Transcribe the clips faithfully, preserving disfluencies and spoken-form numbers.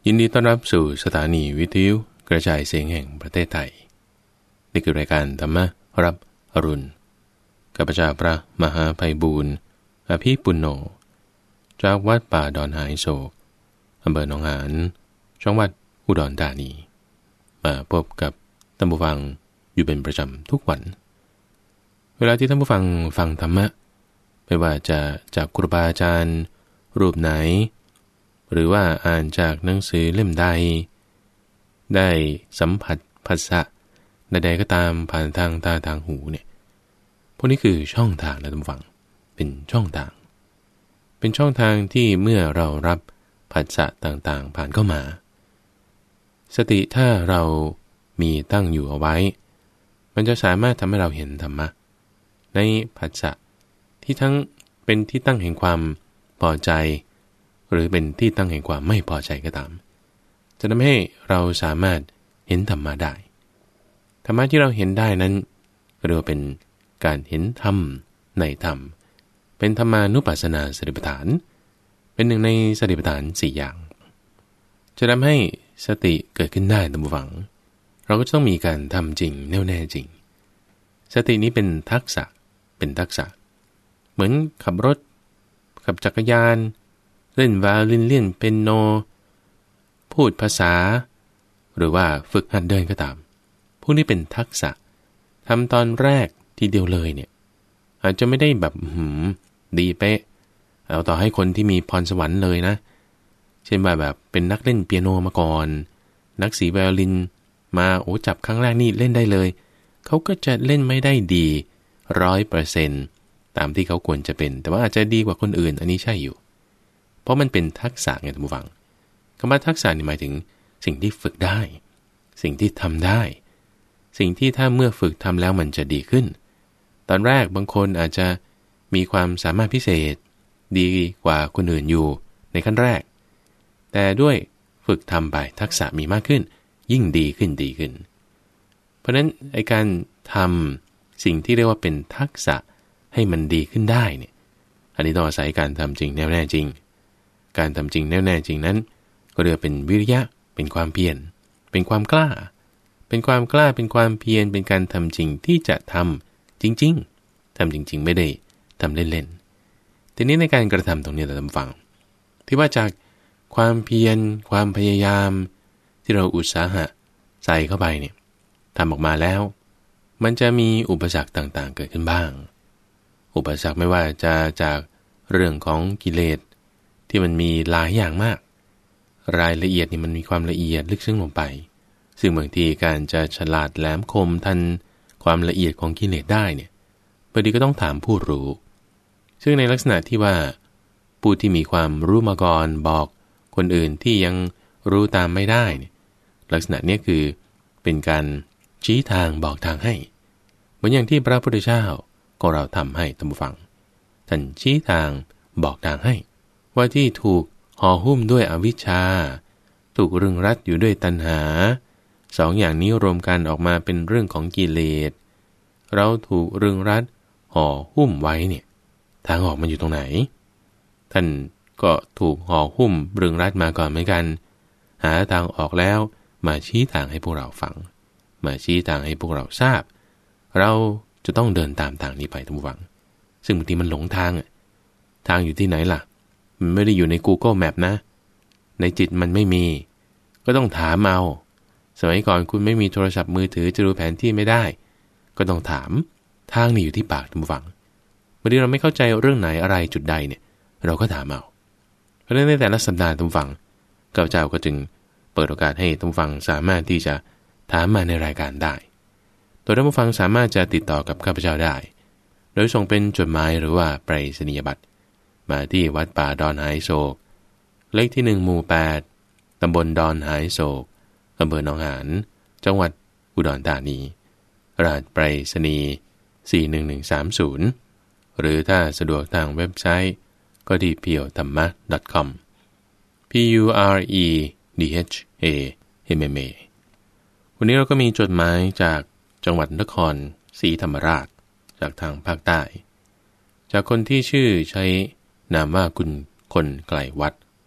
ยินดีต้อนรับสู่สถานีวิทยุกระจายเสียงแห่งประเทศไทยนี่คือรายการธรรมรับอรุณกับพระเจ้าพระมหาไพบูลย์อภิปุณโญจากวัดป่าดอนหายโศกอำเภอหนองหานจังหวัดอุดรธานีมาพบกับท่านผู้ฟังอยู่เป็นประจำทุกวันเวลาที่ท่านผู้ฟังฟังธรรมะไม่ว่าจะจากครูบาอาจารย์รูปไหนหรือว่าอ่านจากหนังสือเล่มใดได้สัมผัสภาษะใดๆก็ตามผ่านทางตาทางหูเนี่ยพวกนี้คือช่องทางนะท่านผู้ฟังเป็นช่องทางเป็นช่องทางที่เมื่อเรารับภาษะต่างๆผ่านเข้ามาสติถ้าเรามีตั้งอยู่เอาไว้มันจะสามารถทำให้เราเห็นธรรมะในภาษะที่ทั้งเป็นที่ตั้งแห่งความพอใจหรือเป็นที่ตั้งแห่งความไม่พอใจก็ตามจะทำให้เราสามารถเห็นธรรมะได้ธรรมะที่เราเห็นได้นั้นเรียกว่าเป็นการเห็นธรรมในธรรมเป็นธรรมานุปัสสนาสติปัฏฐานเป็นหนึ่งในสติปัฏฐานสี่อย่างจะทำให้สติเกิดขึ้นได้ตามผู้ฟังเราก็ต้องมีการทำจริงแน่วแน่จริงสตินี้เป็นทักษะเป็นทักษะเหมือนขับรถขับจักรยานเล่นวาลินเล่นเปียโนพูดภาษาหรือว่าฝึกหัดเดินก็ตามพวกนี้เป็นทักษะทำตอนแรกทีเดียวเลยเนี่ยอาจจะไม่ได้แบบหืมดีเป๊ะเอาต่อให้คนที่มีพรสวรรค์เลยนะเช่นว่าแบบเป็นนักเล่นเปียโนมาก่อนนักสีไวโอลินมาโอ้จับครั้งแรกนี่เล่นได้เลยเขาก็จะเล่นไม่ได้ดีร้อยเปอร์เซ็นต์ตามที่เขาควรจะเป็นแต่ว่าอาจจะดีกว่าคนอื่นอันนี้ใช่อยู่เพราะมันเป็นทักษะไงท่านผู้ฟังคำว่าทักษะนี่หมายถึงสิ่งที่ฝึกได้สิ่งที่ทำได้สิ่งที่ถ้าเมื่อฝึกทำแล้วมันจะดีขึ้นตอนแรกบางคนอาจจะมีความสามารถพิเศษดีกว่าคนอื่นอยู่ในขั้นแรกแต่ด้วยฝึกทำไปทักษะมีมากขึ้นยิ่งดีขึ้นดีขึ้นเพราะฉะนั้นไอ้การทำสิ่งที่เรียกว่าเป็นทักษะให้มันดีขึ้นได้เนี่ยอันนี้ต้องอาศัยการทำจริงแน่วแน่จริงการทำจริงแน่วแน่จริงนั้นก็เรียกเป็นวิริยะเป็นความเพียรเป็นความกล้าเป็นความกล้าเป็นความเพียรเป็นการทำจริงที่จะทำจริงๆทำจริงๆไม่ได้ทำเล่นๆทีนี้ในการกระทำตรงนี้เราทำฟังที่ว่าจากความเพียรความพยายามที่เราอุตสาหะใส่เข้าไปเนี่ยทำออกมาแล้วมันจะมีอุปสรรคต่างๆเกิดขึ้นบ้างอุปสรรคไม่ว่าจะจากเรื่องของกิเลสที่มันมีหลายอย่างมากรายละเอียดนี่มันมีความละเอียดลึกซึ้งลงไปซึ่งบางทีการจะฉลาดแหลมคมทันความละเอียดของกิเลสได้เนี่ยบางทีก็ต้องถามผู้รู้ซึ่งในลักษณะที่ว่าผู้ที่มีความรู้มาก่อนบอกคนอื่นที่ยังรู้ตามไม่ได้เนี่ยลักษณะนี้คือเป็นการชี้ทางบอกทางให้เหมือนอย่างที่พระพุทธเจ้าก็เราทำให้ท่านผู้ฟังท่านชี้ทางบอกทางให้ว่าที่ถูกห่อหุ้มด้วยอวิชชาถูกรึงรัดอยู่ด้วยตัณหาสองอย่างนี้รวมกันออกมาเป็นเรื่องของกิเลสเราถูกรึงรัดห่อหุ้มไว้เนี่ยทางออกมันอยู่ตรงไหนท่านก็ถูกห่อหุ้มรึงรัดมาก่อนเหมือนกันหาทางออกแล้วมาชี้ทางให้พวกเราฟังมาชี้ทางให้พวกเราทราบเราจะต้องเดินตามทางนี้ไปท่านผู้ฟังซึ่งบางทีมันหลงทางทางอยู่ที่ไหนล่ะมันไม่ได้อยู่ใน Google Map นะในจิตมันไม่มีก็ต้องถามเอาสมัยก่อนคุณไม่มีโทรศัพท์มือถือจะดูแผนที่ไม่ได้ก็ต้องถามทางนี่อยู่ที่ปากท่านผู้ฟังเมื่อเราไม่เข้าใจเรื่องไหนอะไรจุดใดเนี่ยเราก็ถามเอาเพราะฉะนั้นในแต่ละสัปดาห์ท่านผู้ฟังข้าพเจ้าก็จึงเปิดโอกาสให้ท่านผู้ฟังสามารถที่จะถามมาในรายการได้โดยท่านผู้ฟังสามารถจะติดต่อกับข้าพเจ้าได้โดยส่งเป็นจดหมายหรือว่าไปรษณียบัตรมาที่วัดป่าดอนหายโศกเลขที่หนึ่งหมู่แปดตำบลดอนหายโศกอำเภอหนองหานจังหวัดอุดรธานีรหัสไปรษณีย์สี่หนึ่งหนึ่งสามศูนย์หรือถ้าสะดวกทางเว็บไซต์ก็ที่ พี โอ ธรรมะ ดอท คอม พี ยู อาร์ อี ดี เอช เอ เอ็ม เอ็ม เอ วันนี้เราก็มีจดหมายจากจังหวัดนครศรีธรรมราชจากทางภาคใต้จากคนที่ชื่อใช้นามว่าคุณคนไกลวัด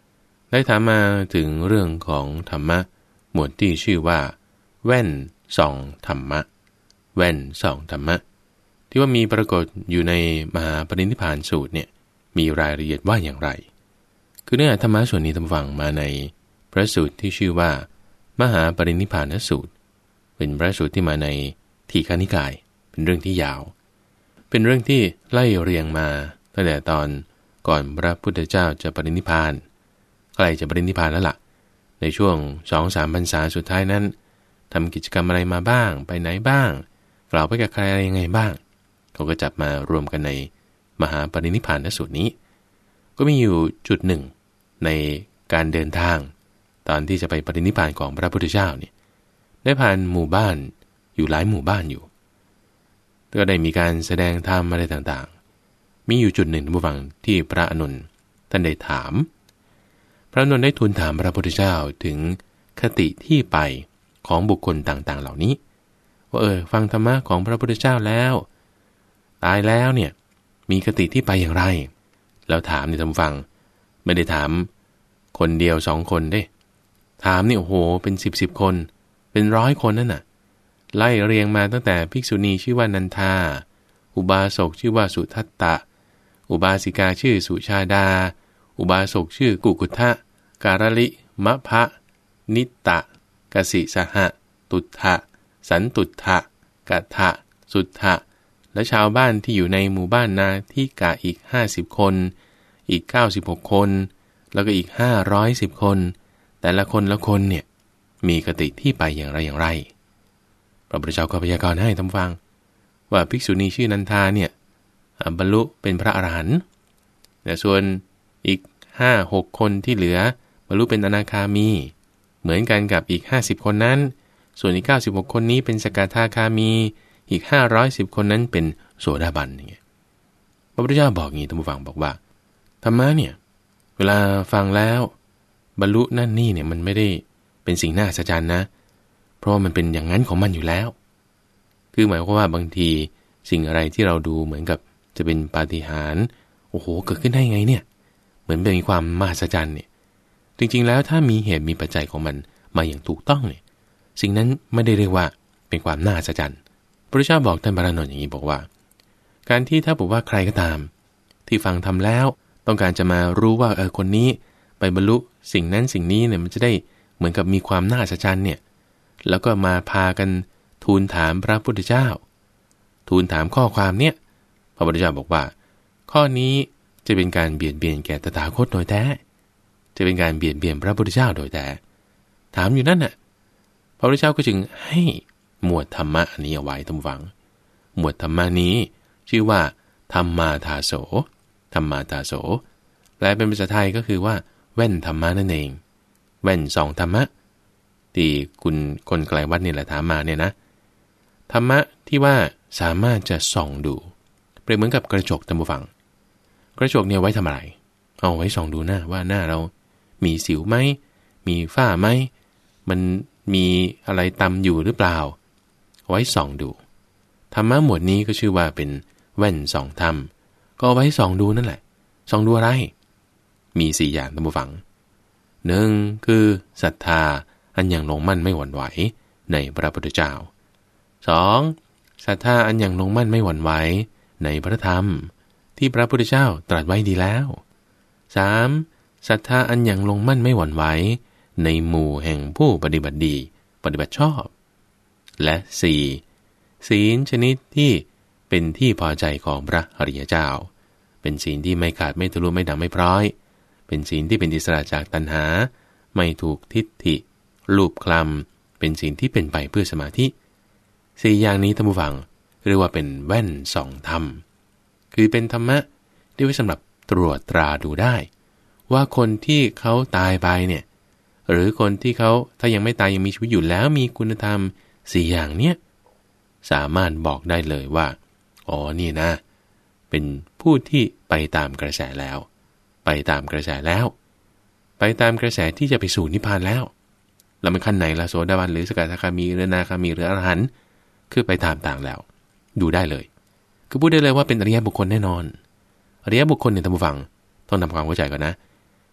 ได้ถามมาถึงเรื่องของธรรมะหมวดที่ชื่อว่าแว่นส่องธรรมะแว่นส่องธรรมะที่ว่ามีปรากฏอยู่ในมหาปรินิพพานสูตรเนี่ยมีรายละเอียดว่าอย่างไรคือเนื้อธรรมะส่วนนี้ทำฟังมาในพระสูตรที่ชื่อว่ามหาปรินิพพานสูตรเป็นพระสูตรที่มาในทีฆนิกายเป็นเรื่องที่ยาวเป็นเรื่องที่ไล่เรียงมาตั้งแต่ตอนก่อนพระพุทธเจ้าจะปรินิพพานใกล้จะปรินิพพานแล้วล่ะในช่วง สองถึงสาม พรรษาสุดท้ายนั้นทำกิจกรรมอะไรมาบ้างไปไหนบ้างกล่าวไปกับใครอะไรยังไงบ้างเขาก็จับมารวมกันในมหาปรินิพพานสูตรนี้ก็มีอยู่จุดหนึ่งในการเดินทางตอนที่จะไปปรินิพพานของพระพุทธเจ้าเนี่ยได้ผ่านหมู่บ้านอยู่หลายหมู่บ้านอยู่ก็ได้มีการแสดงธรรมอะไรต่างๆมีอยู่จุดหนึ่งท่านผู้ฟังที่พระอานนท์ท่านได้ถามพระอานนท์ได้ทูลถามพระพุทธเจ้าถึงคติที่ไปของบุคคลต่างๆเหล่านี้ว่าเออฟังธรรมะของพระพุทธเจ้าแล้วตายแล้วเนี่ยมีคติที่ไปอย่างไรแล้วถามในท่านฟังไม่ได้ถามคนเดียวสองคนเด้ถามนี่โอ้โหเป็นสิบสิบคนเป็นร้อยคนนั่นน่ะไล่เรียงมาตั้งแต่ภิกษุณีชื่อว่านันทาอุบาสกชื่อว่าสุทัตตะอุบาสิกาชื่อสุชาดาอุบาสกชื่อกุกุทะการลิมะพะนิตตะกสิสหะตุถะสันตุถะกัทธะสุทธะและชาวบ้านที่อยู่ในหมู่บ้านนาทิกะอีกห้าสิบคนอีกเก้าสิบหกคนแล้วก็อีกห้าร้อยสิบคนแต่ละคนละคนเนี่ยมีคติที่ไปอย่างไรอย่างไรพระพุทธเจ้าก็พยากรณ์ให้ท่านฟังว่าภิกษุณีชื่อนันทาเนี่ยบรรลุเป็นพระอรหันต์แต่ส่วนอีก ห้าหก คนที่เหลือบรรลุเป็นอนาคามีเหมือนกันกับอีกห้าสิบคนนั้นส่วนอีกเก้าสิบหกคนนี้เป็นสกทาคามีอีกห้าร้อยสิบคนนั้นเป็นโสดาบันอย่างเงี้ยพระพุทธเจ้าบอกอย่างนี้ท่านผู้ฟังบอกว่าธรรมะเนี่ยเวลาฟังแล้วบรรลุนั่นนี่เนี่ยมันไม่ได้เป็นสิ่งน่าอัศจรรย์นะเพราะมันเป็นอย่างนั้นของมันอยู่แล้วคือหมายความว่าบางทีสิ่งอะไรที่เราดูเหมือนกับจะเป็นปาฏิหาริย์โอ้โหเกิดขึ้นได้ไงเนี่ยเหมือนเป็นความมหัศจรรย์เนี่ยจริงๆแล้วถ้ามีเหตุมีปัจจัยของมันมาอย่างถูกต้องเนี่ยสิ่งนั้นไม่ได้เรียกว่าเป็นความน่าอัศจรรย์พระพุทธเจ้าบอกท่านพระอานนท์อย่างนี้บอกว่าการที่ถ้าบอกว่าใครก็ตามที่ฟังทำแล้วต้องการจะมารู้ว่าเออคนนี้ไปบรรลุสิ่งนั้นสิ่งนี้เนี่ยมันจะได้เหมือนกับมีความน่าอัศจรรย์เนี่ยแล้วก็มาพากันทูลถามพระพุทธเจ้าทูลถามข้อความเนี่ยพระพุทธเจ้าบอกว่าข้อนี้จะเป็นการเบียดเบียนแก่ตถาคตโดยแท้จะเป็นการเบียดเบียนพระพุทธเจ้าโดยแท้ถามอยู่นั่นน่ะพระพุทธเจ้าก็จึงให้หมวดธรรมะอันนี้เอาไว้ท่านฟังหมวดธรรมะนี้ชื่อว่าธรรมาทาโสธรรมาทาโสแปลเป็นภาษาไทยก็คือว่าแว่นธรรมะนั่นเองแว่นสองธรรมะที่คุณคนไกลวัดนี่แหละถามมาเนี่ยนะธรรมะที่ว่าสามารถจะส่องดูเปรียบเหมือนกับกระจกท่านผู้ฟังกระจกเนี่ยไว้ทำอะไรเอาไว้ส่องดูหน้าว่าหน้าเรามีสิวไหมมีฝ้าไหมมันมีอะไรตำอยู่หรือเปล่าไว้ส่องดูธรรมะหมวดนี้ก็ชื่อว่าเป็นแว่นส่องธรรมก็ไว้ส่องดูนั่นแหละส่องดูอะไรมีสี่อย่างท่านผู้ฟังหนึ่งคือศรัทธาอันยังลงมั่นไม่หวั่นไหวในพระพุทธเจ้าสองศรัทธาอันยังลงมั่นไม่หวั่นไหวในพระธรรมที่พระพุทธเจ้าตรัสไว้ดีแล้วสามศรัทธาอันยังลงมั่นไม่หวั่นไหวในหมู่แห่งผู้ปฏิบัติดีปฏิบัติชอบและสี่ศีลชนิดที่เป็นที่พอใจของพระอริยเจ้าเป็นศีลที่ไม่ขาดไม่ทะลุไม่ด่างไม่พร้อยเป็นศีลที่เป็นอิสระจากตัณหาไม่ถูกทิฏฐิลูบคลำเป็นศีลที่เป็นไปเพื่อสมาธิสี่อย่างนี้ท่านผู้ฟังเรียกว่าเป็นแว่นส่องธรรมคือเป็นธรรมะที่ไว้สำหรับตรวจตราดูได้ว่าคนที่เขาตายไปเนี่ยหรือคนที่เขาถ้ายังไม่ตายยังมีชีวิตอยู่แล้วมีคุณธรรมสี่อย่างเนี้ยสามารถบอกได้เลยว่าอ๋อนี่นะเป็นผู้ที่ไปตามกระแสแล้วไปตามกระแสแล้วไปตามกระแสที่จะไปสู่นิพพานแล้วแล้วมันขั้นไหนล่ะโสดาบันหรือสกทาคามีหรืออนาคามีหรืออรหันต์คือไปตามต่างแล้วดูได้เลยคือพูดได้เลยว่าเป็นอริยบุคคลแน่นอนอริยบุคคลเนี่ยท่านผู้ฟังต้องทำความเข้าใจก่อนนะ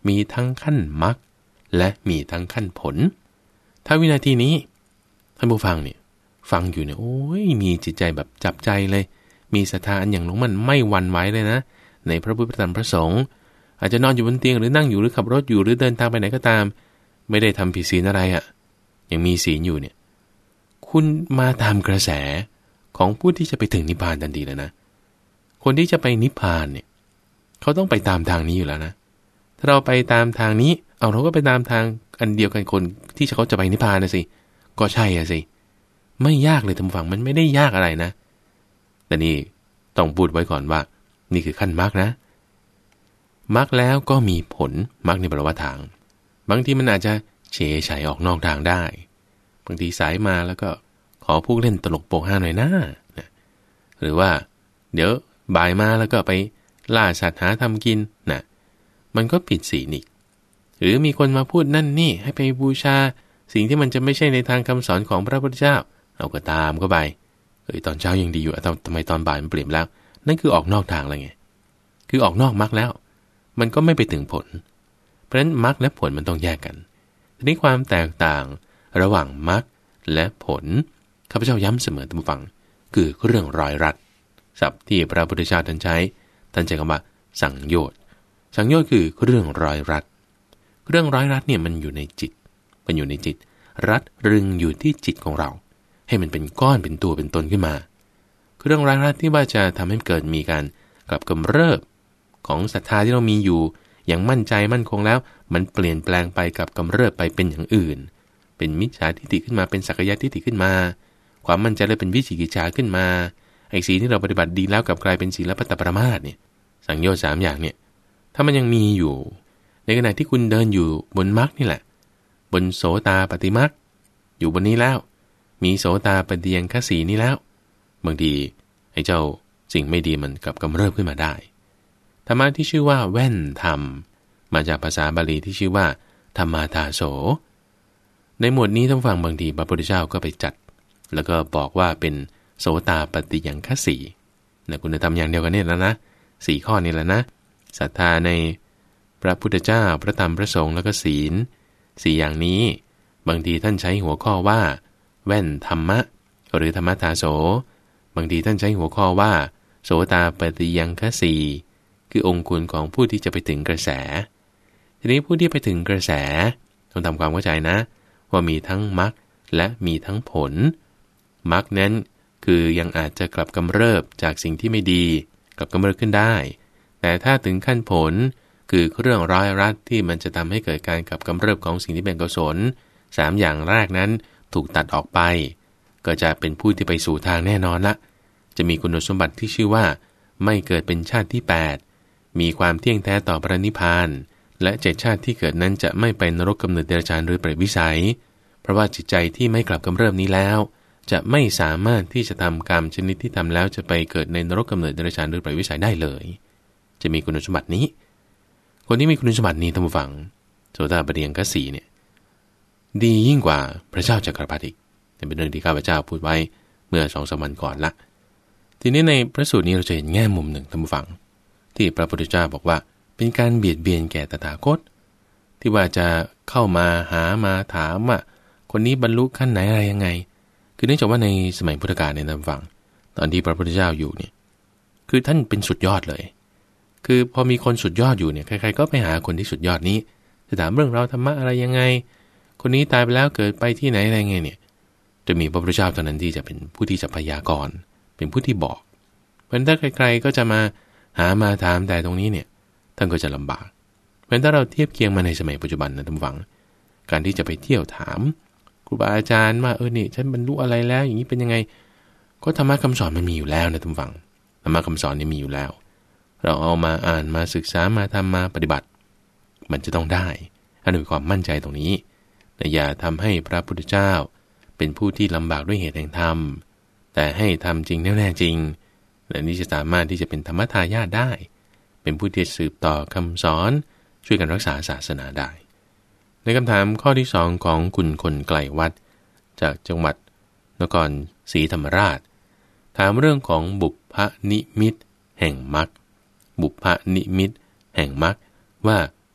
มีทั้งขั้นมรรคและมีทั้งขั้นผลถ้าวินาทีนี้ท่านผู้ฟังเนี่ยฟังอยู่เนี่ยโอ้ยมีจิตใจแบบจับใจเลยมีศรัทธาอันอย่างหลงมันไม่หวั่นไหวเลยนะในพระพุทธพระธรรมพระสงฆ์อาจจะนอนอยู่บนเตียงหรือนั่งอยู่หรือขับรถอยู่หรือเดินทางไปไหนก็ตามไม่ได้ทำผิดศีลอะไรอ่ะยังมีศีลอยู่เนี่ยคุณมาตามกระแสของผู้ที่จะไปถึงนิพพานทันทีแล้วนะคนที่จะไปนิพพานเนี่ยเขาต้องไปตามทางนี้อยู่แล้วนะถ้าเราไปตามทางนี้เอาเราก็ไปตามทางอันเดียวกันคนที่เขาจะไปนิพพานนะสิก็ใช่อ่ะสิไม่ยากเลยท่านผู้ฟังมันไม่ได้ยากอะไรนะแต่นี่ต้องพูดไว้ก่อนว่านี่คือขั้นมรรคนะมรรคแล้วก็มีผลมรรคในแปลว่าทางบางทีมันอาจจะเฉยฉายออกนอกทางได้บางทีสายมาแล้วก็ขอพวกเล่นตลกโปกฮาหน่อยนะนะหรือว่าเดี๋ยวบ่ายมาแล้วก็ไปล่าสัตว์หาทำกินนะมันก็ผิดศีลอีกหรือมีคนมาพูดนั่นนี่ให้ไปบูชาสิ่งที่มันจะไม่ใช่ในทางคำสอนของพระพุทธเจ้าเอาก็ตามเข้าไปเอ้ยตอนเช้ายังดีอยู่ทำไมตอนบ่ายมันเปลี่ยนแล้วนั่นคือออกนอกทางแล้วไงคือออกนอกมรรคแล้วมันก็ไม่ไปถึงผลเพราะฉะนั้นมรรคและผลมันต้องแยกกันทีนี้ความแตกต่างระหว่างมรรคและผลข้าพเจ้าย้ำเสมอท่านผู้ฟังคือเรื่องร้อยรัดศัพท์ที่พระพุทธเจ้าท่านใช้ท่านใช้คำว่าสังโยชน์สังโยชน์คือเรื่องร้อยรัดเรื่องร้อยรัดเนี่ยมันอยู่ในจิตมันอยู่ในจิตรัดรึงอยู่ที่จิตของเราให้มันเป็นก้อนเป็นตัวเป็นตนขึ้นมาเรื่องร้อยรัดที่ว่าจะทำให้เกิดมีการกลับกำเริบของศรัทธาที่เรามีอยู่อย่างมั่นใจมั่นคงแล้วมันเปลี่ยนแปลงไปกับกำเริบไปเป็นอย่างอื่นเป็นมิจฉาทิฏฐิขึ้นมาเป็นสักยะทิฏฐิขึ้นมาความมั่นใจเลยเป็นวิจิกิจฉาขึ้นมาไอ้ศีลที่เราปฏิบัติดีแล้วกลับกลายเป็นศีลปัตตปรามาสเนี่ยสังโยชน์สามอย่างเนี่ยถ้ามันยังมีอยู่ในขณะที่คุณเดินอยู่บนมรรคนี่แหละบนโสตาปัตติมรรคอยู่บนนี้แล้วมีโสตาปัตติยังคสีนี้แล้วบางทีไอ้เจ้าสิ่งไม่ดีมันกลับกำเริบขึ้นมาได้ธรรมะที่ชื่อว่าแว่นธรรมมาจากภาษาบาลีที่ชื่อว่าธรรมาทาโสในหมวดนี้ท่านฟังบางทีพระพุทธเจ้าก็ไปจัดแล้วก็บอกว่าเป็นโสตาปัตติยังคสีนะคุณธรรมอย่างเดียวกันนี่แล้วนะสี่ข้อนี้แหละนะศรัทธาในพระพุทธเจ้าพระธรรมพระสงฆ์แล้วก็ศีลสี่อย่างนี้บางทีท่านใช้หัวข้อว่าแว่นธรรมะหรือธรรมทาโสบางทีท่านใช้หัวข้อว่าโสตาปัตติยังคสีคือองค์คุณของผู้ที่จะไปถึงกระแสทีนี้ผู้ที่ไปถึงกระแสต้องทำความเข้าใจนะว่ามีทั้งมรรคและมีทั้งผลมรรคนั้นคือยังอาจจะกลับกำเริบจากสิ่งที่ไม่ดีกลับกำเริบขึ้นได้แต่ถ้าถึงขั้นผลคือเรื่องร้อยรัดที่มันจะทำให้เกิดการกลับกำเริบของสิ่งที่เป็นกุศลสามอย่างแรกนั้นถูกตัดออกไปก็จะเป็นผู้ที่ไปสู่ทางแน่นอนละจะมีคุณสมบัติที่ชื่อว่าไม่เกิดเป็นชาติที่แปดมีความเที่ยงแท้ต่อพระนิพพานและเจ็ดชาติที่เกิดนั้นจะไม่ไปนรกกำเนิดเดรัจฉานหรือเปรตวิสัยเพราะว่าจิตใจที่ไม่กลับกำเริบนี้แล้วจะไม่สามารถที่จะทำกรรมชนิดที่ทำแล้วจะไปเกิดในนรกกำเนิดเดรัจฉานหรือเปรตวิสัยได้เลยจะมีคุณสมบัตินี้คนที่มีคุณสมบัตินี้ท่านผู้ฟังโสตาปัตติยังคสีเนี่ยดียิ่งกว่าพระเจ้าจักรพรรดิอีกเป็นเรื่องที่ข้าพเจ้าพูดไว้เมื่อสองสามวันก่อนละทีนี้ในพระสูตรนี้เราจะเห็นแง่มุมหนึ่งท่านผู้ฟังที่พระพุทธเจ้าบอกว่าเป็นการเบียดเบียนแก่ตถาคตที่ว่าจะเข้ามาหามาถามว่าคนนี้บรรลุขั้นไหนอะไรยังไงคือเนื่องจากว่าในสมัยพุทธกาลเนี่ยท่านผู้ฟังตอนที่พระพุทธเจ้าอยู่เนี่ยคือท่านเป็นสุดยอดเลยคือพอมีคนสุดยอดอยู่เนี่ยใครๆก็ไปหาคนที่สุดยอดนี้จะถามเรื่องราวธรรมะอะไรยังไงคนนี้ตายไปแล้วเกิดไปที่ไหนอะไรไงเนี่ยจะมีพระพุทธเจ้าเท่านั้นที่จะเป็นผู้ที่จะพยากรณ์เป็นผู้ที่บอกเพราะฉะนั้นถ้าใครๆก็จะมาหามาถามแต่ตรงนี้เนี่ยท่านก็จะลำบากเพราะฉะนั้นถ้าเราเทียบเคียงมาในสมัยปัจจุบันนะท่านฟังการที่จะไปเที่ยวถามครูบาอาจารย์ว่าเออนี่ฉันบรรลุอะไรแล้วอย่างนี้เป็นยังไงก็ธรรมะคำสอนมันมีอยู่แล้วนะท่านฟังธรรมะคำสอนนี่มีอยู่แล้วเราเอามาอ่านมาศึกษามาทำมาปฏิบัติมันจะต้องได้อันนี้มีความมั่นใจตรงนี้แต่อย่าทำให้พระพุทธเจ้าเป็นผู้ที่ลำบากด้วยเหตุแห่งธรรมแต่ให้ทำจริงแน่ๆจริงและนี้จะสามารถที่จะเป็นธรรมทายาทได้เป็นผู้ที่สืบต่อคำสอนช่วยกันรักษาศาสนาได้ในคำถามข้อที่สองของคุณคนไกลวัดจากจังหวัดนครศรีธรรมราชถามเรื่องของบุพพนิมิตแห่งมรรคบุพพนิมิตแห่งมรรคว่า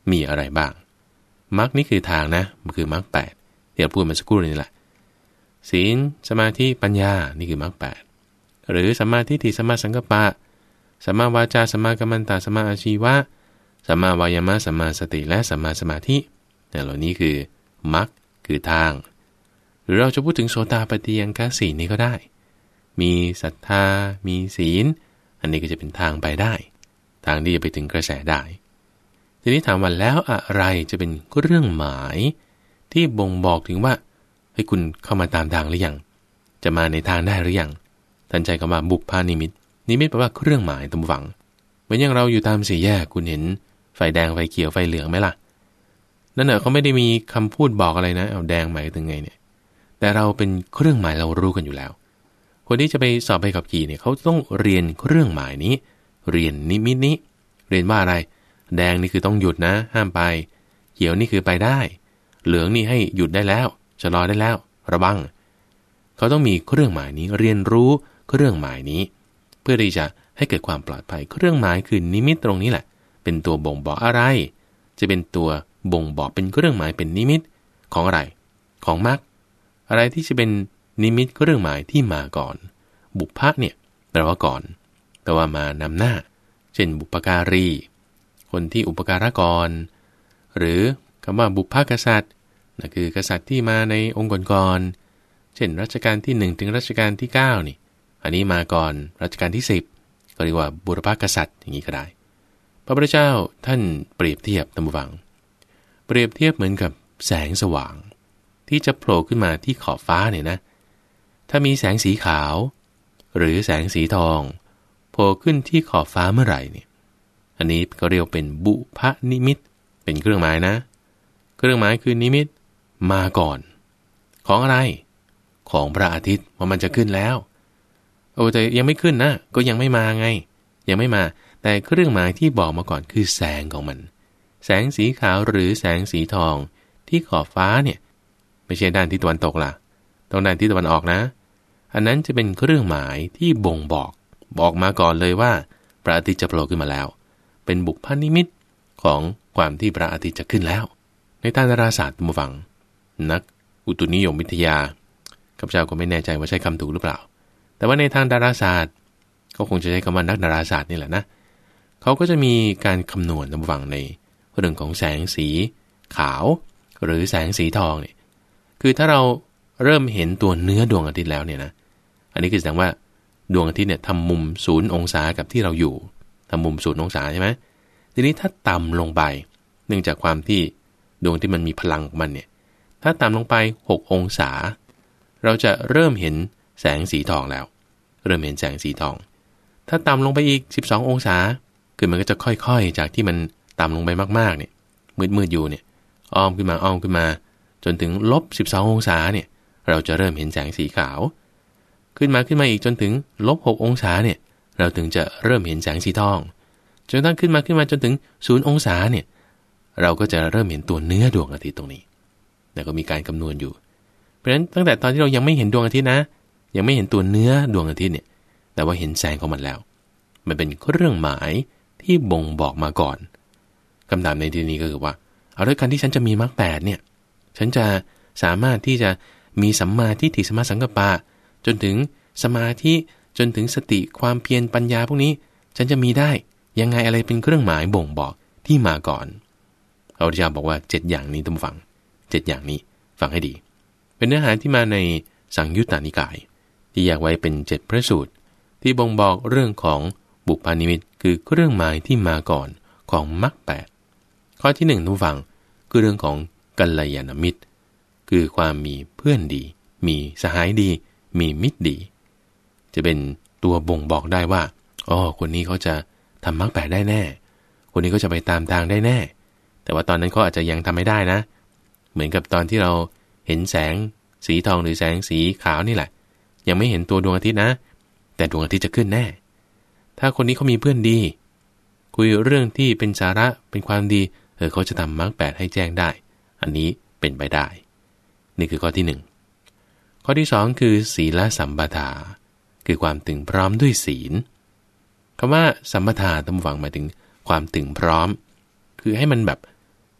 มีอะไรบ้างมรรคนี่คือทางนะมันคือมรรคแปดที่เราพูดมาสักครู่นี่แหละศีลสมาธิปัญญานี่คือมรรคแปดหรือสัมมาทิฏฐิสัมมาสังกัปปะสัมมาวาจาสัมมากัมมันตะสัมมาอาชีวะสัมมาวายามะสัมมาสติและสัมมาสมาธิเนี่ยเหล่านี้คือมรรคคือทางหรือเราจะพูดถึงโสดาปัตติยังคสีลนี้ก็ได้มีศรัทธามีศีลอันนี้ก็จะเป็นทางไปได้ทางที่จะไปถึงกระแสได้ทีนี้ถามว่าแล้วอะไรจะเป็นเรื่องหมายที่บ่งบอกถึงว่าให้คุณเข้ามาตามทางหรือยังจะมาในทางได้หรือยังท่านใช้คำว่าบุพพานิมิตนิมิตแปลว่าเครื่องหมายตามฝังเหมือนอย่างเราอยู่ตามสี่แยกคุณเห็นไฟแดงไฟเขียวไฟเหลืองไหมล่ะนั่นเนอะเขาไม่ได้มีคำพูดบอกอะไรนะเอาแดงหมายถึงไงเนี่ยแต่เราเป็นเครื่องหมายเรารู้กันอยู่แล้วคนที่จะไปสอบใบขับขี่เนี่ยเขาต้องเรียนเครื่องหมายนี้เรียนนิมิตนี้เรียนว่าอะไรแดงนี่คือต้องหยุดนะห้ามไปเขียวนี่คือไปได้เหลืองนี่ให้หยุดได้แล้วชะลอได้แล้วระวังเขาต้องมีเครื่องหมายนี้เรียนรู้เครื่องหมายนี้เพื่อที่จะให้เกิดความปลอดภัยเครื่องหมายคือนิมิตตรงนี้แหละเป็นตัวบ่งบอกอะไรจะเป็นตัวบ่งบอกเป็นเครื่องหมายเป็นนิมิตของอะไรของมรรคอะไรที่จะเป็นนิมิตเครื่องหมายที่มาก่อนบุพพะเนี่ยแปลว่าก่อนแปลว่ามานำหน้าเช่นบุปการีคนที่อุปการะก่อนหรือคำว่าบุพพกษัตริย์นั่นคือกษัตริย์ที่มาในองค์ก่อนๆเช่นรัชกาลที่หนึ่งถึงรัชกาลที่เก้านี่อันนี้มาก่อนรัชกาลที่สิบก็เรียกว่าบุรพกษัตริย์อย่างนี้ก็ได้พระพุทธเจ้าท่านเปรียบเทียบท่านผู้ฟังเปรียบเทียบเหมือนกับแสงสว่างที่จะโผล่ขึ้นมาที่ขอบฟ้าเนี่ยนะถ้ามีแสงสีขาวหรือแสงสีทองโผล่ขึ้นที่ขอบฟ้าเมื่อไหร่เนี่ยอันนี้ก็เรียกเป็นบุพนิมิตเป็นเครื่องหมายนะเครื่องหมายคือนิมิตมาก่อนของอะไรของพระอาทิตย์ว่ามันจะขึ้นแล้วโอ้แต่ยังไม่ขึ้นนะก็ยังไม่มาไงยังไม่มาแต่เครื่องหมายที่บอกมาก่อนคือแสงของมันแสงสีขาวหรือแสงสีทองที่ขอบฟ้าเนี่ยไม่ใช่ด้านที่ตะวันตกล่ะตรงด้านที่ตะวันออกนะอันนั้นจะเป็นเครื่องหมายที่บ่งบอกบอกมาก่อนเลยว่าพระอาทิตย์จะโผล่ขึ้นมาแล้วเป็นบุพนิมิตของความที่พระอาทิตย์จะขึ้นแล้วในทางดาราศาสตร์มาฟังนักอุตุนิยมวิทยาข้าพเจ้าก็ไม่แน่ใจว่าใช้คำถูกหรือเปล่าแต่ว่าในทางดาราศาสตร์ก็คงจะใช้คำว่านักดาราศาสตร์นี่แหละนะเขาก็จะมีการคำนวณมาฟังในเรื่องของแสงสีขาวหรือแสงสีทองเนี่ยคือถ้าเราเริ่มเห็นตัวเนื้อดวงอาทิตย์แล้วเนี่ยนะอันนี้คือแสดงว่าดวงอาทิตย์เนี่ยทำมุมศูนย์องศากับที่เราอยู่ทำมุมศูนย์องศาใช่ไหมทีนี้ถ้าต่ำลงไปเนื่องจากความที่ดวงที่มันมีพลังของมันเนี่ยถ้าต่ำลงไปหกองศาเราจะเริ่มเห็นแสงสีทองแล้วเริ่มเห็นแสงสีทองถ้าต่ำลงไปอีกสิบสององศาคือมันก็จะค่อยๆจากที่มันต่ำลงไปมากๆเนี่ยมืดๆอยู่เนี่ยอ้อมขึ้นมาอ้อมขึ้นมาจนถึงลบสิบสององศาเนี่ยเราจะเริ่มเห็นแสงสีขาวขึ้นมาขึ้นมาอีกจนถึงลบหกองศาเนี่ยเราถึงจะเริ่มเห็นแสงสีทองจนตั้งขึ้นมาขึ้นมาจนถึงศูนย์องศาเนี่ยเราก็จะเริ่มเห็นตัวเนื้อดวงอาทิตย์ตรงนี้แล้วก็มีการคำนวณอยู่เพราะฉะนั้นตั้งแต่ตอนที่เรายังไม่เห็นดวงอาทิตย์นะยังไม่เห็นตัวเนื้อดวงอาทิตย์เนี่ยแต่ว่าเห็นแสงของมันแล้วมันเป็นเครื่องหมายที่บ่งบอกมาก่อนคำถามในที่นี้ก็คือว่าเอาด้วยการที่ฉันจะมีมรรคแปดเนี่ยฉันจะสามารถที่จะมีสัมมาทิฏฐิสัมมาสังกัปปะจนถึงสมาธิจนถึงสติความเพียรปัญญาพวกนี้ฉันจะมีได้ยังไงอะไรเป็นเครื่องหมายบ่งบอกที่มาก่อนพระพุทธเจ้าบอกว่าเจ็ดอย่างนี้ต้องฟังเจ็ดอย่างนี้ฟังให้ดีเป็นเนื้อหาที่มาในสังยุตตนิกายที่แยกไว้เป็นเจ็ดพระสูตรที่บ่งบอกเรื่องของบุพพนิมิตคือเครื่องหมายที่มาก่อนของมรรคแปดข้อที่หนึ่งต้องฟังคือเรื่องของกัลยาณมิตรคือความมีเพื่อนดีมีสหายดีมีมิตรดีจะเป็นตัวบ่งบอกได้ว่าอ๋อคนนี้เขาจะทำมรรคแปดได้แน่คนนี้ก็จะไปตามทางได้แน่แต่ว่าตอนนั้นเขาอาจจะยังทำไม่ได้นะเหมือนกับตอนที่เราเห็นแสงสีทองหรือแสงสีขาวนี่แหละยังไม่เห็นตัวดวงอาทิตย์นะแต่ดวงอาทิตย์จะขึ้นแน่ถ้าคนนี้เขามีเพื่อนดีคุยเรื่องที่เป็นสาระเป็นความดีเออเขาจะทำมรรคแปดให้แจ้งได้อันนี้เป็นไปได้นี่คือข้อที่หนึ่งข้อที่สองคือศีลสัมปทาคือความถึงพร้อมด้วยศีลคำว่าสัมปทาตั้งฟังหมายถึงความถึงพร้อมคือให้มันแบบ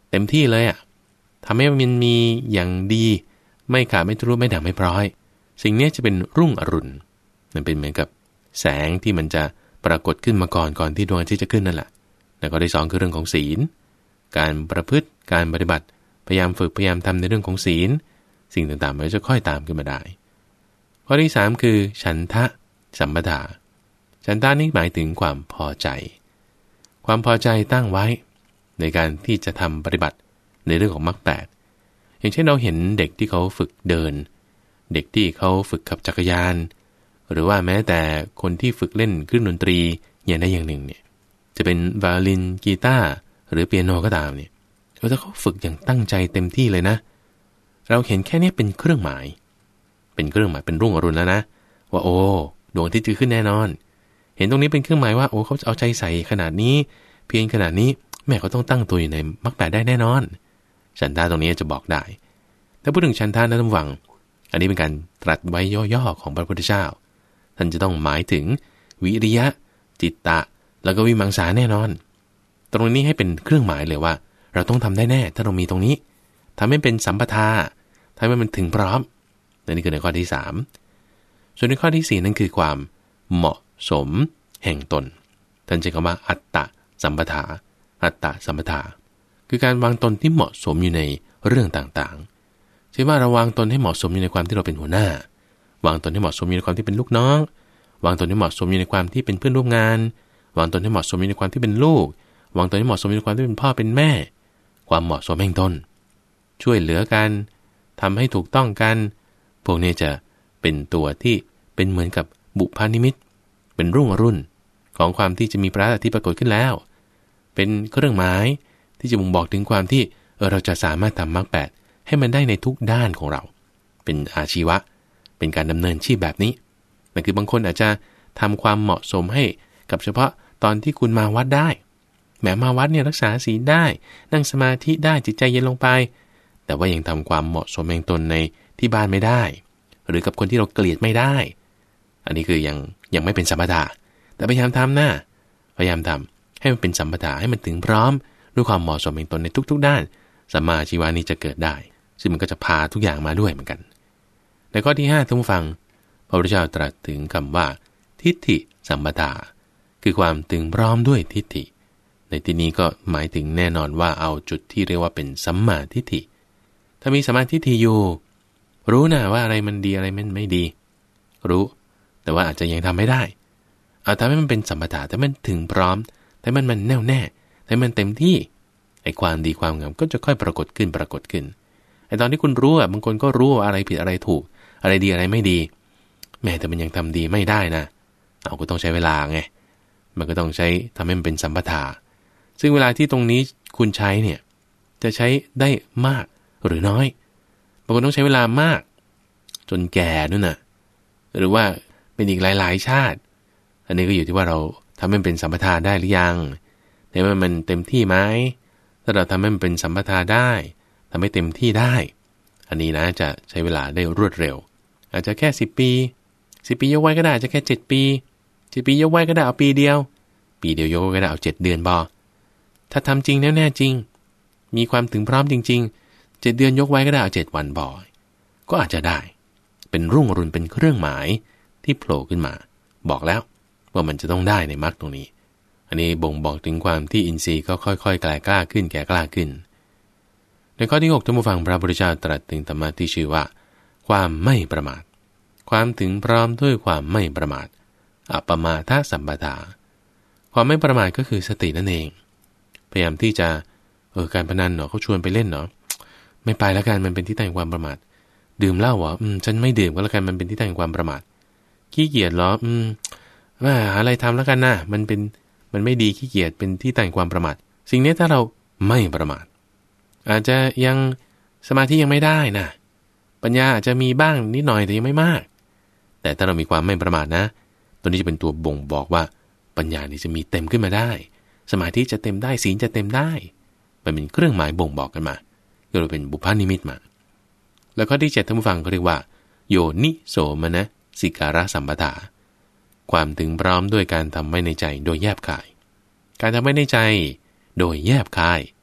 เต็มที่เลยอ่ะทำให้มันมีอย่างดีไม่ขาดไม่ทะลุไม่ด่างไม่พร้อยสิ่งนี้จะเป็นรุ่งอรุณมันเป็นเหมือนกับแสงที่มันจะปรากฏขึ้นมาก่อนก่อนที่ดวงอาทิตย์จะขึ้นนั่นแหละแล้วก็ที่สองคือเรื่องของศีลการประพฤติการปฏิบัติพยายามฝึกพยายามทำในเรื่องของศีลสิ่งต่างๆมันจะค่อยตามขึ้นมาได้ข้อที่สามคือฉันทะสัมปทาฉันทะนี่หมายถึงความพอใจความพอใจตั้งไว้ในการที่จะทำปฏิบัติในเรื่องของมรรคแปดอย่างเช่นเราเห็นเด็กที่เขาฝึกเดินเด็กที่เขาฝึกขับจักรยานหรือว่าแม้แต่คนที่ฝึกเล่นเครื่องดนตรีอย่างใดอย่างหนึ่งเนี่ยจะเป็นไวโอลินกีตาร์หรือเปียโนก็ตามเนี่ยถ้าเขาฝึกอย่างตั้งใจเต็มที่เลยนะเราเห็นแค่นี้เป็นเครื่องหมายเป็นเครื่องหมายเป็นรุ่งอรุณแล้วนะว่าโอ้ดวงอาทิตย์จะขึ้นแน่นอนเห็นตรงนี้เป็นเครื่องหมายว่าโอ้เขาเอาใจใส่ขนาดนี้เพียงขนาดนี้แม่เขาต้องตั้งตัวอยู่ในมรรคแปดได้แน่นอนฉันทะตรงนี้จะบอกได้ถ้าพูดถึงฉันทะนะท่านฟังอันนี้เป็นการตรัสไว้ย่อๆของพระพุทธเจ้าท่านจะต้องหมายถึงวิริยะจิตตะแล้วก็วิมังสาแน่นอนตรงนี้ให้เป็นเครื่องหมายเลยว่าเราต้องทำได้แน่ถ้าเรามีตรงนี้ทำให้เป็นสัมปทาทำให้มันถึงพร้อมนี่คือในข้อที่สามส่วนในข้อที่สี่นั่นคือความเหมาะสมแห่งตนท่านใช้คำว่าอัตตะสัมปทาอัตตะสัมปทาคือการวางตนที่เหมาะสมอยู่ในเรื่องต่างๆเช่นว่าเราวางตนให้เหมาะสมอยู่ในความที่เราเป็นหัวหน้าวางตนให้เหมาะสมอยู่ในความที่เป็นลูกน้องวางตนให้เหมาะสมอยู่ในความที่เป็นเพื่อนร่วมงานวางตนให้เหมาะสมอยู่ในความที่เป็นลูกวางตนให้เหมาะสมอยู่ในความที่เป็นพ่อเป็นแม่ความเหมาะสมแห่งตนช่วยเหลือกันทำให้ถูกต้องกันพวกนี้จะเป็นตัวที่เป็นเหมือนกับบุพนิมิตเป็นรุ่งอรุณของความที่จะมีพระอาทิตย์ปรากฏขึ้นแล้วเป็นเครื่องหมายที่จะบ่งบอกถึงความที่เออเราจะสามารถทำมรรคแปดให้มันได้ในทุกด้านของเราเป็นอาชีวะเป็นการดำเนินชีพแบบนี้นั่นคือบางคนอาจจะทำความเหมาะสมให้กับเฉพาะตอนที่คุณมาวัดได้แม้มาวัดเนี่ยรักษาศีลได้นั่งสมาธิได้จิตใจเย็นลงไปแต่ว่ายังทำความเหมาะสมแห่งตนในที่บ้านไม่ได้หรือกับคนที่เราเกลียดไม่ได้อันนี้คือยังยังไม่เป็นสัมปทาแต่พยายามทำนะพยายามทำให้มันเป็นสัมปทาให้มันถึงพร้อมด้วยความเหมาะสมแห่งตนในทุกๆด้านสัมมาอาชีวะนี้จะเกิดได้ซึ่งมันก็จะพาทุกอย่างมาด้วยเหมือนกันในข้อที่ห้าท่านผู้ฟังพระพุทธเจ้าตรัสถึงคำว่าทิฏฐิสัมปทาคือความถึงพร้อมด้วยทิฏฐิในที่นี้ก็หมายถึงแน่นอนว่าเอาจุดที่เรียกว่าเป็นสัมมาทิฏฐิถ้ามีสัมมาทิฏฐิอยู่รู้นะว่าอะไรมันดีอะไรมันไม่ดีรู้แต่ว่าอาจจะยังทำไม่ได้เอาทำให้มันเป็นสัมปทาแต่มันถึงพร้อมแต่มันมันแน่วแน่แต่มันเต็มที่ไอ้ความดีความงามก็จะค่อยปรากฏขึ้นปรากฏขึ้นไอ้ตอนที่คุณรู้อ่ะบางคนก็รู้ว่าอะไรผิดอะไรถูกอะไรดีอะไรไม่ดีแม้แต่มันยังทำดีไม่ได้นะเอาก็ต้องใช้เวลาไงมันก็ต้องใช้ทำให้มันเป็นสัมปทาซึ่งเวลาที่ตรงนี้คุณใช้เนี่ยจะใช้ได้มากหรือน้อยบางคนต้องใช้เวลามากจนแก่นู่นน่ะหรือว่าเป็นอีกหลายๆชาติอันนี้ก็อยู่ที่ว่าเราทำให้มันเป็นสัมปทาได้หรือยังแต่ว่ามันเต็มที่ไหมถ้าเราทำให้มันเป็นสัมปทาได้ทำให้เต็มที่ได้อันนี้นะจะใช้เวลาได้รวดเร็วอาจจะแค่สิบปีสิบปียกไว้ก็ได้อาจจะแค่เจ็ดปีเจ็ดปียกไว้ก็ได้เอาปีเดียวปีเดียวยกไว้ก็ได้เอาเจ็ดเดือนพอถ้าทำจริงแน่แน่จริงมีความถึงพร้อมจริงๆเจ็ดเดือนยกไว้ก็ได้เอาเจ็ดวันพอก็อาจจะได้เป็นรุ่งอรุณเป็นเครื่องหมายที่โผล่ขึ้นมาบอกแล้วว่ามันจะต้องได้ในมรรคตรงนี้อันนี้บ่งบอกถึงความที่อินทรีย์ก็ค่อยๆแก่กล้าขึ้นแก่กล้าขึ้นในข้อที่หกท่านผู้ฟังพระพุทธเจ้าตรัสถึงธรรมะที่ชื่อว่าความไม่ประมาทความถึงพร้อมด้วยความไม่ประมาทอัปปมาทสัมปทาความไม่ประมาทก็คือสตินั่นเองพยายามที่จะเออการพนันเนาะเขาชวนไปเล่นเนาะไม่ไปแล้วกันมันเป็นที่ตั้งความประมาทดื่มเหล้าเหรออืมฉันไม่ดื่มก็แล้วกันมันเป็นที่ตั้งความประมาทขี้เกียจเหรออืมว่าหาอะไรทำแล้วกันนะมันเป็นมันไม่ดีขี้เกียจเป็นที่ตั้งความประมาทสิ่งนี้ถ้าเราไม่ประมาทอาจจะยังสมาธิยังไม่ได้นะปัญญาอาจจะมีบ้างนิดหน่อยแต่ยังไม่มากแต่ถ้าเรามีความไม่ประมาทนะตัวนี้จะเป็นตัวบ่งบอกว่าปัญญานี่จะมีเต็มขึ้นมาได้สมาธิจะเต็มได้ศีลจะเต็มได้มันเป็นเครื่องหมายบ่งบอกกันมาก็เลยเป็นบุพนิมิตมาแล้วข้อที่เจ็ดท่านผู้ฟังเขาเรียกว่าโยนิโสมนสิการะสัมปทาความถึงพร้อมด้วยการทำไว้ในใจโดยแยบคายการทำไว้ในใจโดยแยบคาย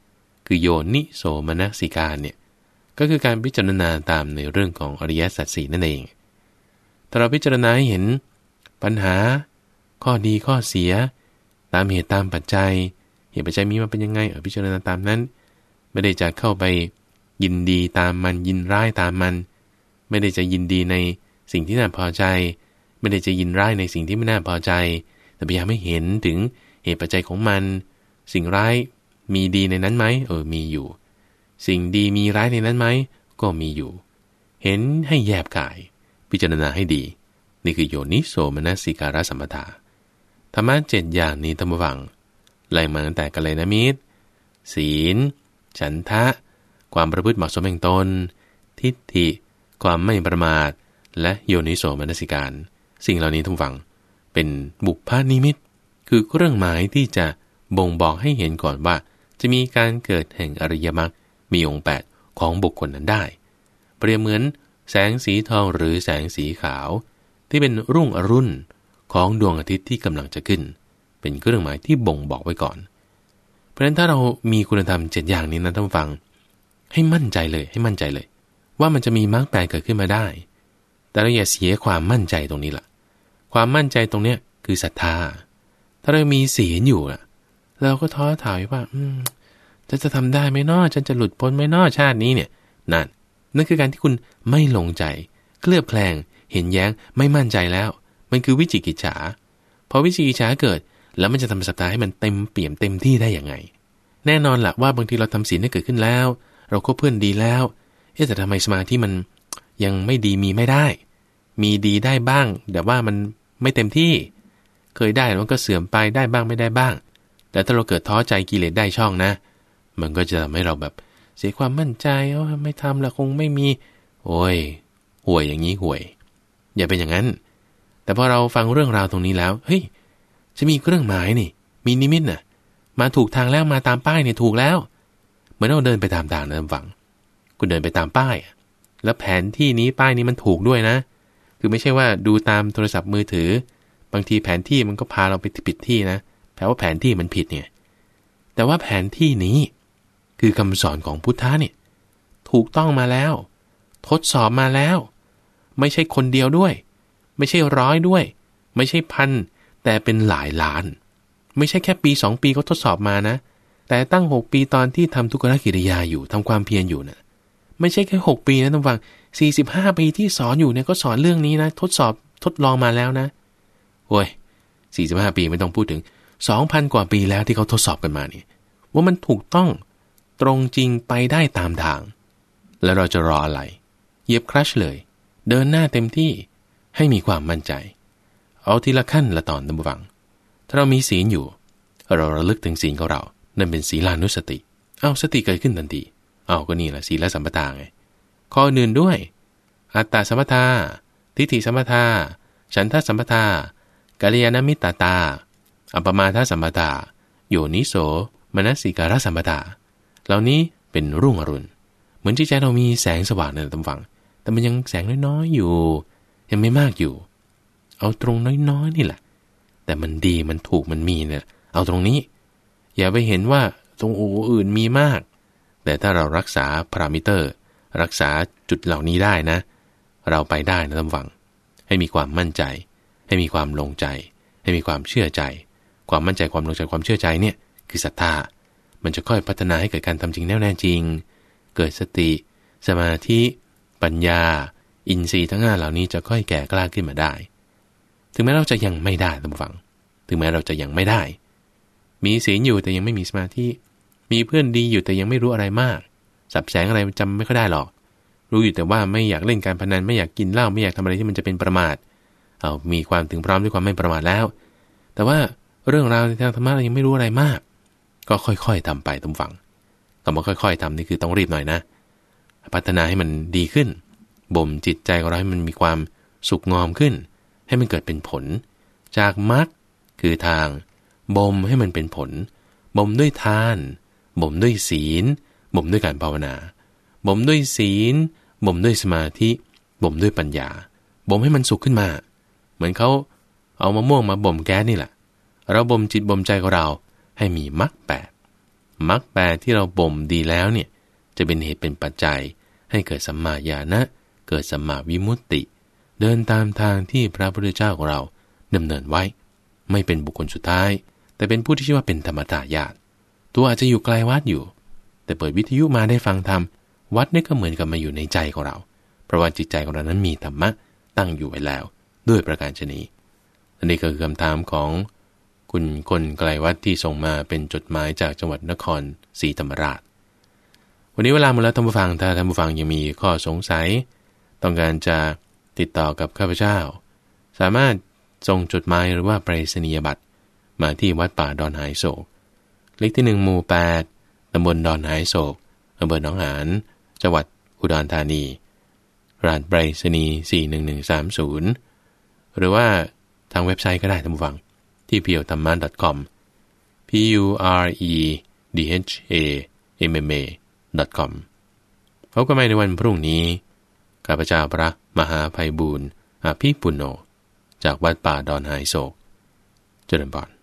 คือโยนิโสมนสิการเนี่ยก็คือการพิจารณาตามในเรื่องของอริยสัจสี่นั่นเองถ้าเราพิจารณาให้เห็นปัญหาข้อดีข้อเสียตามเหตุตามปัจจัยเหตุปัจจัยมีมาเป็นยังไงเออพิจารณาตามนั้นไม่ได้จะเข้าไปยินดีตามมันยินร้ายตามมันไม่ได้จะยินดีในสิ่งที่น่าพอใจไม่ได้จะยินร้ายในสิ่งที่ไม่น่าพอใจแต่พยายามให้เห็นถึงเหตุปัจจัยของมันสิ่งร้ายมีดีในนั้นไหมเออมีอยู่สิ่งดีมีร้ายในนั้นไหมก็มีอยู่เห็นให้แยบกายพิจารณาให้ดีนี่คือโยนิโสมนสิการสัมปทาธรรมะเจ็ดอย่างนี้ธรรมวังไล่มาตั้งแต่กัลยาณมิตรศีลฉันทะความประพฤติเหมาะสมแห่งตนทิฏฐิความไม่ประมาทและโยนิโสมนสิการสิ่งเหล่านี้ท่านฟังเป็นบุพพนิมิตคือเครื่องหมายที่จะบ่งบอกให้เห็นก่อนว่าจะมีการเกิดแห่งอริยมรรคมีองค์แปดของบุคคลนั้นได้เปรียบเหมือนแสงสีทองหรือแสงสีขาวที่เป็นรุ่งอรุณของดวงอาทิตย์ที่กำลังจะขึ้นเป็นเครื่องหมายที่บ่งบอกไว้ก่อนเพราะฉะนั้นถ้าเรามีคุณธรรมเจ็ดอย่างนี้นะท่านฟังให้มั่นใจเลยให้มั่นใจเลยว่ามันจะมีมรรคแปดเกิดขึ้นมาได้แต่เราอย่าเสียความมั่นใจตรงนี้ล่ะความมั่นใจตรงเนี้ยคือศรัทธาถ้าเรามีศีลอยู่ล่ะเราก็ท้อถอยว่าอืมจะจะทำได้ไหมน้อฉันจะหลุดพ้นไหมน้อชาตินี้เนี่ยนั่นนั่นคือการที่คุณไม่ลงใจเคลือบแคลงเห็นแย้งไม่มั่นใจแล้วมันคือวิจิกิจฉาพอวิจิกิจฉาเกิดแล้วมันจะทำศรัทธาให้มันเต็มเปี่ยมเต็มที่ได้อย่างไงแน่นอนล่ะว่าบางทีเราทำศีลให้เกิดขึ้นแล้วเราก็เพื่อนดีแล้วเอ๊ะแต่ทำไมสมาธิมันยังไม่ดีมีไม่ได้มีดีได้บ้างแต่ว่ามันไม่เต็มที่เคยได้มันก็เสื่อมไปได้บ้างไม่ได้บ้างแต่ถ้าเราเกิดท้อใจกิเลสได้ช่องนะมันก็จะทำให้เราแบบเสียความมั่นใจว่าไม่ทำละคงไม่มีโอ้ยห่วยอย่างนี้ห่วยอย่าเป็นอย่างนั้นแต่พอเราฟังเรื่องราวตรงนี้แล้วเฮ้ยจะมีเครื่องหมายนี่มีนิมิตน่ะมาถูกทางแล้วมาตามป้ายเนี่ยถูกแล้วเหมือนเราเดินไปตามทางนะฝั่งคุณเดินไปตามป้ายแล้วแผนที่นี้ป้ายนี้มันถูกด้วยนะคือไม่ใช่ว่าดูตามโทรศัพท์มือถือบางทีแผนที่มันก็พาเราไปผิดที่นะแปลว่าแผนที่มันผิดเนี่ยแต่ว่าแผนที่นี้คือคำสอนของพุทธะเนี่ยถูกต้องมาแล้วทดสอบมาแล้วไม่ใช่คนเดียวด้วยไม่ใช่ร้อยด้วยไม่ใช่พันแต่เป็นหลายล้านไม่ใช่แค่ปีสองปีก็ทดสอบมานะแต่ตั้งหกปีตอนที่ทำทุกขกิริยาอยู่ทำความเพียรอยู่นะไม่ใช่แค่หกปีนะท่านฟังสี่สิบห้าปีที่สอนอยู่เนี่ยก็สอนเรื่องนี้นะทดสอบทดลองมาแล้วนะโอ้ยสี่สิบห้าปีไม่ต้องพูดถึง สองพัน กว่าปีแล้วที่เขาทดสอบกันมานี่ว่ามันถูกต้องตรงจริงไปได้ตามทางแล้วเราจะรออะไรเหยียบคลัตช์เลยเดินหน้าเต็มที่ให้มีความมั่นใจเอาทีละขั้นละตอนท่านผู้ฟังถ้าเรามีศีลอยู่เราระลึกถึงศีลของเรานั่นเป็นศีลานุสติเอาสติเกิดขึ้นทันทีเอาก็นี่แหละศีลสัมปทาไงข้ออื่นด้วยอัตตสัมปทาทิฏฐิสัมปทาฉันทะสัมปทากัลยาณมิตรตาอัปปมาทสัมปทาโยนิโสมนสิการสัมปทาเหล่านี้เป็นรุ่งอรุณเหมือนที่ใจเรามีแสงสว่างในตำฝังแต่มันยังแสงน้อยๆอยู่ยังไม่มากอยู่เอาตรงน้อยๆนี่แหละแต่มันดีมันถูกมันมีเนี่ยเอาตรงนี้อย่าไปเห็นว่าตรงอื่นมีมากแต่ถ้าเรารักษาพารามิเตอร์รักษาจุดเหล่านี้ได้นะเราไปได้นะท่านฟังให้มีความมั่นใจให้มีความลงใจให้มีความเชื่อใจความมั่นใจความลงใจความเชื่อใจเนี่ยคือศรัทธามันจะค่อยพัฒนาให้เกิดการทำจริงแน่วแน่จริงเกิดสติสมาธิปัญญาอินทรีย์ทั้งห้าเหล่านี้จะค่อยแก่กล้าขึ้นมาได้ถึงแม้เราจะยังไม่ได้ท่านฟังถึงแม้เราจะยังไม่ได้มีศีลอยู่แต่ยังไม่มีสมาธิมีเพื่อนดีอยู่แต่ยังไม่รู้อะไรมากสับแสงอะไรจำไม่ค่อยได้หรอกรู้อยู่แต่ว่าไม่อยากเล่นการพนันไม่อยากกินเหล้าไม่อยากทำอะไรที่มันจะเป็นประมาทเอามีความถึงพร้อมด้วยความไม่ประมาทแล้วแต่ว่าเรื่องราวในทางธรรมะเรายังไม่รู้อะไรมากก็ค่อยๆทำไปตามฝังคำว่าค่อยๆทำนี่คือต้องรีบหน่อยนะพัฒนาให้มันดีขึ้นบ่มจิตใจของเราให้มันมีความสุขงอมขึ้นให้มันเกิดเป็นผลจากมรรคคือทางบ่มให้มันเป็นผลบ่มด้วยทานบ่มด้วยศีลบ่มด้วยการภาวนาบ่มด้วยศีลบ่มด้วยสมาธิบ่มด้วยปัญญาบ่มให้มันสุขขึ้นมาเหมือนเขาเอามะม่วงมาบ่มแก๊สนี่แหละเราบ่มจิตบ่มใจของเราให้มีมรรคแปดมรรคแปดที่เราบ่มดีแล้วเนี่ยจะเป็นเหตุเป็นปัจจัยให้เกิดสัมมาญาณะเกิดสัมมาวิมุตติเดินตามทางที่พระพุทธเจ้าของเราดำเนินไว้ไม่เป็นบุคคลสุดท้ายแต่เป็นผู้ที่ชื่อว่าเป็นธรรมทายาทตัวอาจจะอยู่ไกลวัดอยู่แต่เปิดวิทยุมาได้ฟังธรรมวัดนี่ก็เหมือนกับมาอยู่ในใจของเราเพราะว่าจิตใจของเรานั้นมีธรรมะตั้งอยู่ไว้แล้วด้วยประการฉะนี้อันนี้ก็คือคำถามของคุณคนไกลวัดที่ส่งมาเป็นจดหมายจากจังหวัดนครศรีธรรมราชวันนี้เวลาหมดแล้วท่านผู้ฟังถ้าท่านผู้ฟังยังมีข้อสงสัยต้องการจะติดต่อกับข้าพเจ้าสามารถส่งจดหมายหรือว่าไปรษณียบัตรมาที่วัดป่าดอนหายโศกเลขที่หนึ่งหมู่แปดตำบลดอนหายโศกอำเภอหนองหานจังหวัดอุดรธานีรหัสไปรษณีย์สี่หนึ่งหนึ่งสามศูนย์หรือว่าทางเว็บไซต์ก็ได้ท่านผู้ฟังที่ พี โอ ธรรมะ ดอท คอม พี ยู อาร์ อี ดี เอช เอ เอ็ม เอ็ม เอ ดอท คอม พบกันใหม่ในวันพรุ่งนี้ข้าพเจ้าพระมหาไพบูลย์อภิปุณโญจากวัดป่าดอนหายโศกเจริญพร